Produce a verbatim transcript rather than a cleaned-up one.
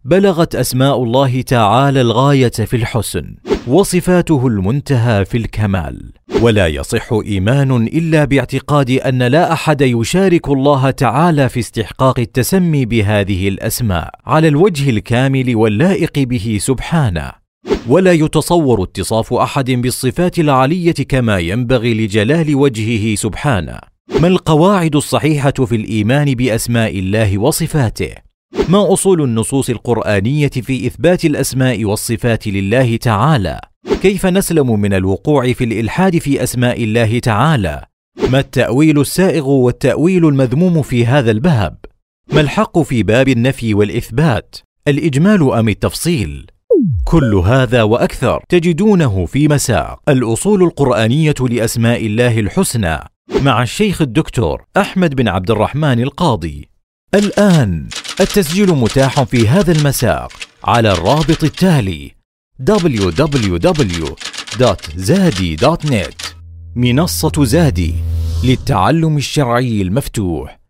بلغت أسماء الله تعالى الغاية في الحسن، وصفاته المنتهى في الكمال، ولا يصح إيمان إلا باعتقاد أن لا أحد يشارك الله تعالى في استحقاق التسمي بهذه الأسماء على الوجه الكامل واللائق به سبحانه، ولا يتصور اتصاف أحد بالصفات العالية كما ينبغي لجلال وجهه سبحانه. ما القواعد الصحيحة في الإيمان بأسماء الله وصفاته؟ ما أصول النصوص القرآنية في إثبات الأسماء والصفات لله تعالى؟ كيف نسلم من الوقوع في الإلحاد في أسماء الله تعالى؟ ما التأويل السائغ والتأويل المذموم في هذا الباب؟ ما الحق في باب النفي والإثبات؟ الإجمال أم التفصيل؟ كل هذا وأكثر تجدونه في مساق الأصول القرآنية لأسماء الله الحسنى مع الشيخ الدكتور أحمد بن عبد الرحمن القاضي. الآن التسجيل متاح في هذا المساق على الرابط التالي دبليو دبليو دبليو دوت زادي دوت نت. منصة زادي للتعلم الشرعي المفتوح.